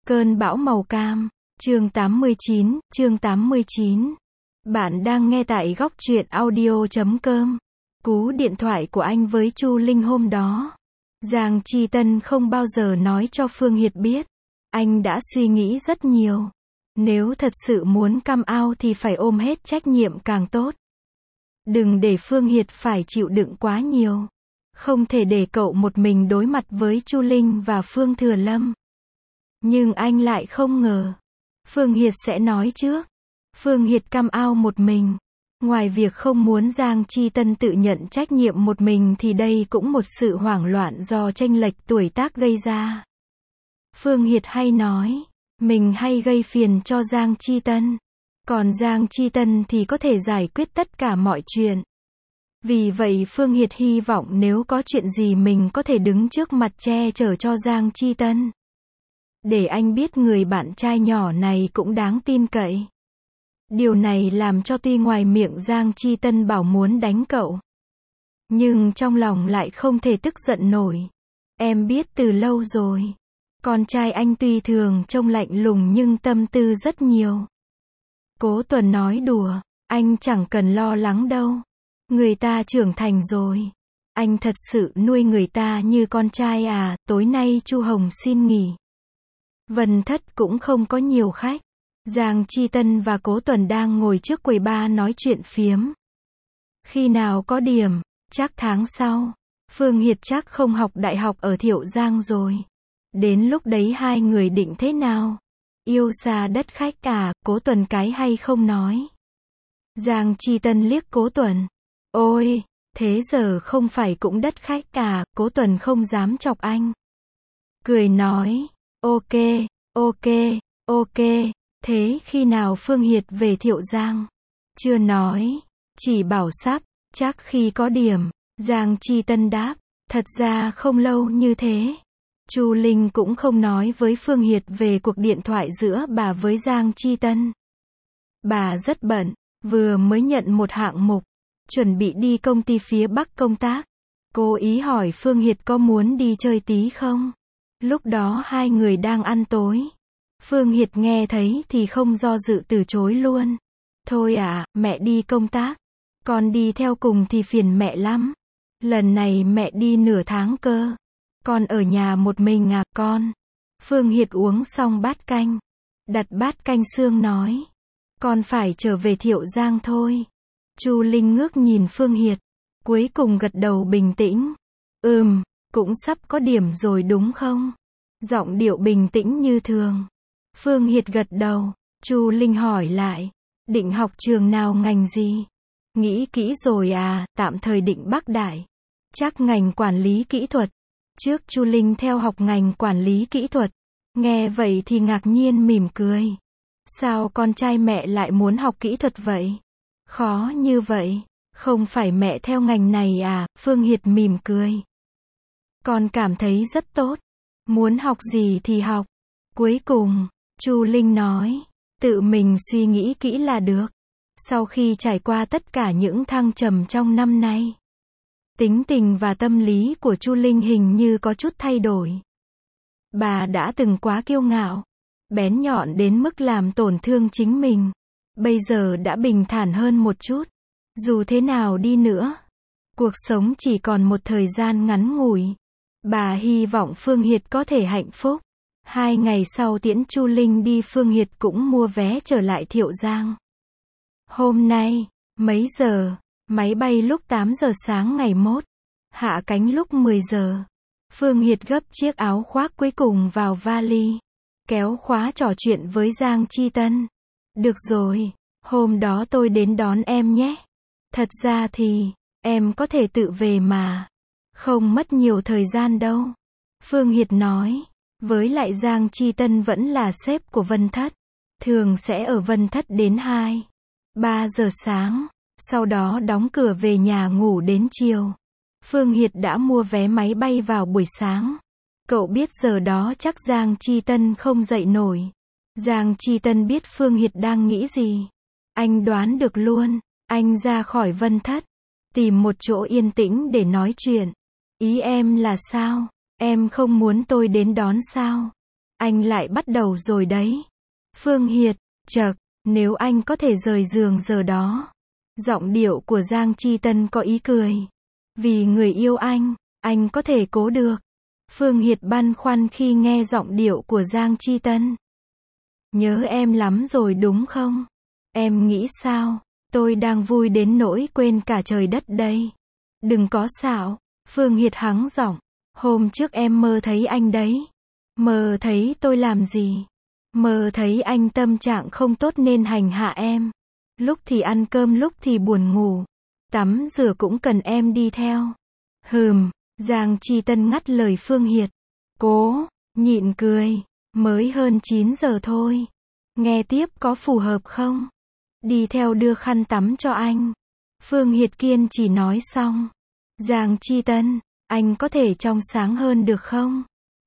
Cơn bão màu cam, chương 89. Bạn đang nghe tại góc truyện audio.com. Cú điện thoại của anh với Chu Linh hôm đó, Giang Chi Tân không bao giờ nói cho Phương Hiệt biết. Anh đã suy nghĩ rất nhiều. Nếu thật sự muốn come out thì phải ôm hết trách nhiệm càng tốt. Đừng để Phương Hiệt phải chịu đựng quá nhiều. Không thể để cậu một mình đối mặt với Chu Linh và Phương Thừa Lâm. Nhưng anh lại không ngờ Phương Hiệt sẽ nói trước. Phương Hiệt come out một mình. Ngoài việc không muốn Giang Chi Tân tự nhận trách nhiệm một mình thì đây cũng một sự hoảng loạn do chênh lệch tuổi tác gây ra. Phương Hiệt hay nói, mình hay gây phiền cho Giang Chi Tân. Còn Giang Chi Tân thì có thể giải quyết tất cả mọi chuyện. Vì vậy Phương Hiệt hy vọng nếu có chuyện gì mình có thể đứng trước mặt che chở cho Giang Chi Tân. Để anh biết người bạn trai nhỏ này cũng đáng tin cậy. Điều này làm cho tuy ngoài miệng Giang Chi Tân bảo muốn đánh cậu, nhưng trong lòng lại không thể tức giận nổi. Em biết từ lâu rồi. Con trai anh tuy thường trông lạnh lùng nhưng tâm tư rất nhiều. Cố Tuần nói đùa, anh chẳng cần lo lắng đâu. Người ta trưởng thành rồi. Anh thật sự nuôi người ta như con trai à. Tối nay Chu Hồng xin nghỉ. Vân Thất cũng không có nhiều khách. Giang Chi Tân và Cố Tuần đang ngồi trước quầy bar nói chuyện phiếm. Khi nào có điểm? Chắc tháng sau. Phương Hiệt chắc không học đại học ở Thiệu Giang rồi. Đến lúc đấy hai người định thế nào? Yêu xa đất khách à? Cố Tuần cái hay không nói. Giang Chi Tân liếc Cố Tuần. Ôi, thế giờ không phải cũng đất khách à? Cố Tuần không dám chọc anh. Cười nói, ok, thế khi nào Phương Hiệt về Thiệu Giang? Chưa nói, chỉ bảo sắp, chắc khi có điểm. Giang Chi Tân đáp, thật ra không lâu như thế. Chu Linh cũng không nói với Phương Hiệt về cuộc điện thoại giữa bà với Giang Chi Tân. Bà rất bận, vừa mới nhận một hạng mục, chuẩn bị đi công ty phía Bắc công tác. Cố ý hỏi Phương Hiệt có muốn đi chơi tí không? Lúc đó hai người đang ăn tối. Phương Hiệt nghe thấy thì không do dự từ chối luôn. Thôi à, mẹ đi công tác. Con đi theo cùng thì phiền mẹ lắm. Lần này mẹ đi nửa tháng cơ. Con ở nhà một mình à con? Phương Hiệt uống xong bát canh. Đặt bát canh xương nói. Con phải trở về Thiệu Giang thôi. Chu Linh ngước nhìn Phương Hiệt. Cuối cùng gật đầu bình tĩnh. Cũng sắp có điểm rồi đúng không? Giọng điệu bình tĩnh như thường. Phương Hiệt gật đầu. Chu Linh hỏi lại. Định học trường nào ngành gì? Nghĩ kỹ rồi à? Tạm thời định Bắc Đại. Chắc ngành quản lý kỹ thuật. Trước Chu Linh theo học ngành quản lý kỹ thuật. Nghe vậy thì ngạc nhiên mỉm cười. Sao con trai mẹ lại muốn học kỹ thuật vậy? Khó như vậy. Không phải mẹ theo ngành này à? Phương Hiệt mỉm cười. Con cảm thấy rất tốt. Muốn học gì thì học. Cuối cùng, Chu Linh nói, tự mình suy nghĩ kỹ là được. Sau khi trải qua tất cả những thăng trầm trong năm nay, tính tình và tâm lý của Chu Linh hình như có chút thay đổi. Bà đã từng quá kiêu ngạo, bén nhọn đến mức làm tổn thương chính mình. Bây giờ đã bình thản hơn một chút. Dù thế nào đi nữa, cuộc sống chỉ còn một thời gian ngắn ngủi. Bà hy vọng Phương Hiệt có thể hạnh phúc. 2 ngày sau tiễn Chu Linh đi, Phương Hiệt cũng mua vé trở lại Thiệu Giang. Hôm nay, mấy giờ? Máy bay lúc 8 giờ sáng ngày mốt. Hạ cánh lúc 10 giờ. Phương Hiệt gấp chiếc áo khoác cuối cùng vào vali. Kéo khóa trò chuyện với Giang Chi Tân. Được rồi, hôm đó tôi đến đón em nhé. Thật ra thì, em có thể tự về mà. Không mất nhiều thời gian đâu. Phương Hiệt nói. Với lại Giang Chi Tân vẫn là sếp của Vân Thất. Thường sẽ ở Vân Thất đến 2-3 giờ sáng. Sau đó đóng cửa về nhà ngủ đến chiều. Phương Hiệt đã mua vé máy bay vào buổi sáng. Cậu biết giờ đó chắc Giang Chi Tân không dậy nổi. Giang Chi Tân biết Phương Hiệt đang nghĩ gì. Anh đoán được luôn. Anh ra khỏi Vân Thất. Tìm một chỗ yên tĩnh để nói chuyện. Ý em là sao? Em không muốn tôi đến đón sao? anh lại bắt đầu rồi đấy. Phương Hiệt, chậc, nếu anh có thể rời giường giờ đó. Giọng điệu của Giang Chi Tân có ý cười. Vì người yêu anh có thể cố được. Phương Hiệt băn khoăn khi nghe giọng điệu của Giang Chi Tân. Nhớ em lắm rồi đúng không? Em nghĩ sao? Tôi đang vui đến nỗi quên cả trời đất đây. Đừng có xạo. Phương Hiệt hắng giọng. Hôm trước em mơ thấy anh đấy. Mơ thấy tôi làm gì? Mơ thấy anh tâm trạng không tốt nên hành hạ em. Lúc thì ăn cơm lúc thì buồn ngủ. Tắm rửa cũng cần em đi theo. Giang Chi Tân ngắt lời Phương Hiệt. Cố, nhịn cười. Mới hơn 9 giờ thôi. Nghe tiếp có phù hợp không? Đi theo đưa khăn tắm cho anh. Phương Hiệt kiên chỉ nói xong. Giang Chi Tân, anh có thể trong sáng hơn được không?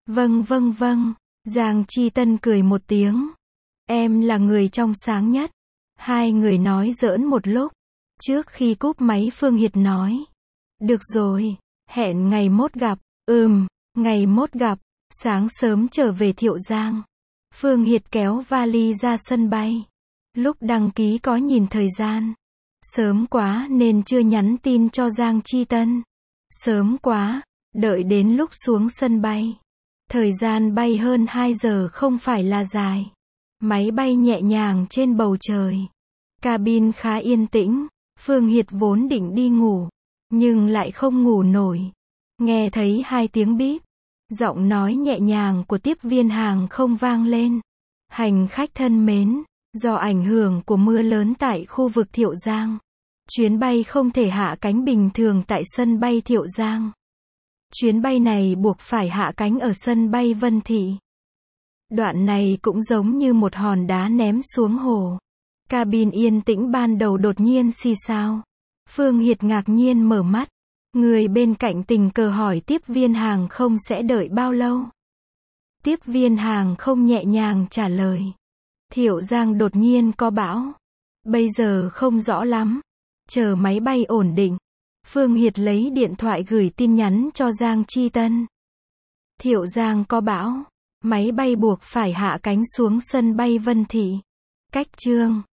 Vâng. Giang Chi Tân cười một tiếng. Em là người trong sáng nhất. Hai người nói giỡn một lúc. Trước khi cúp máy Phương Hiệt nói. Được rồi, hẹn ngày mốt gặp. Ngày mốt gặp. Sáng sớm trở về Thiệu Giang. Phương Hiệt kéo vali ra sân bay. Lúc đăng ký có nhìn thời gian. Sớm quá nên chưa nhắn tin cho Giang Chi Tân. Sớm quá, đợi đến lúc xuống sân bay. Thời gian bay hơn 2 giờ không phải là dài. Máy bay nhẹ nhàng trên bầu trời. Cabin khá yên tĩnh. Phương Hiệt vốn định đi ngủ, nhưng lại không ngủ nổi. Nghe thấy 2 tiếng bíp. Giọng nói nhẹ nhàng của tiếp viên hàng không vang lên. Hành khách thân mến, do ảnh hưởng của mưa lớn tại khu vực Thiệu Giang, chuyến bay không thể hạ cánh bình thường tại sân bay Thiệu Giang. Chuyến bay này buộc phải hạ cánh ở sân bay Vân Thị. Đoạn này cũng giống như một hòn đá ném xuống hồ. Cabin yên tĩnh ban đầu đột nhiên xì xào. Phương Hiệt ngạc nhiên mở mắt. Người bên cạnh tình cờ hỏi tiếp viên hàng không sẽ đợi bao lâu. Tiếp viên hàng không nhẹ nhàng trả lời. Thiệu Giang đột nhiên có bão. Bây giờ không rõ lắm. Chờ máy bay ổn định. Phương Hiệt lấy điện thoại gửi tin nhắn cho Giang Chi Tân. Thiệu Giang có bão. Máy bay buộc phải hạ cánh xuống sân bay Vân Thị. Cách chương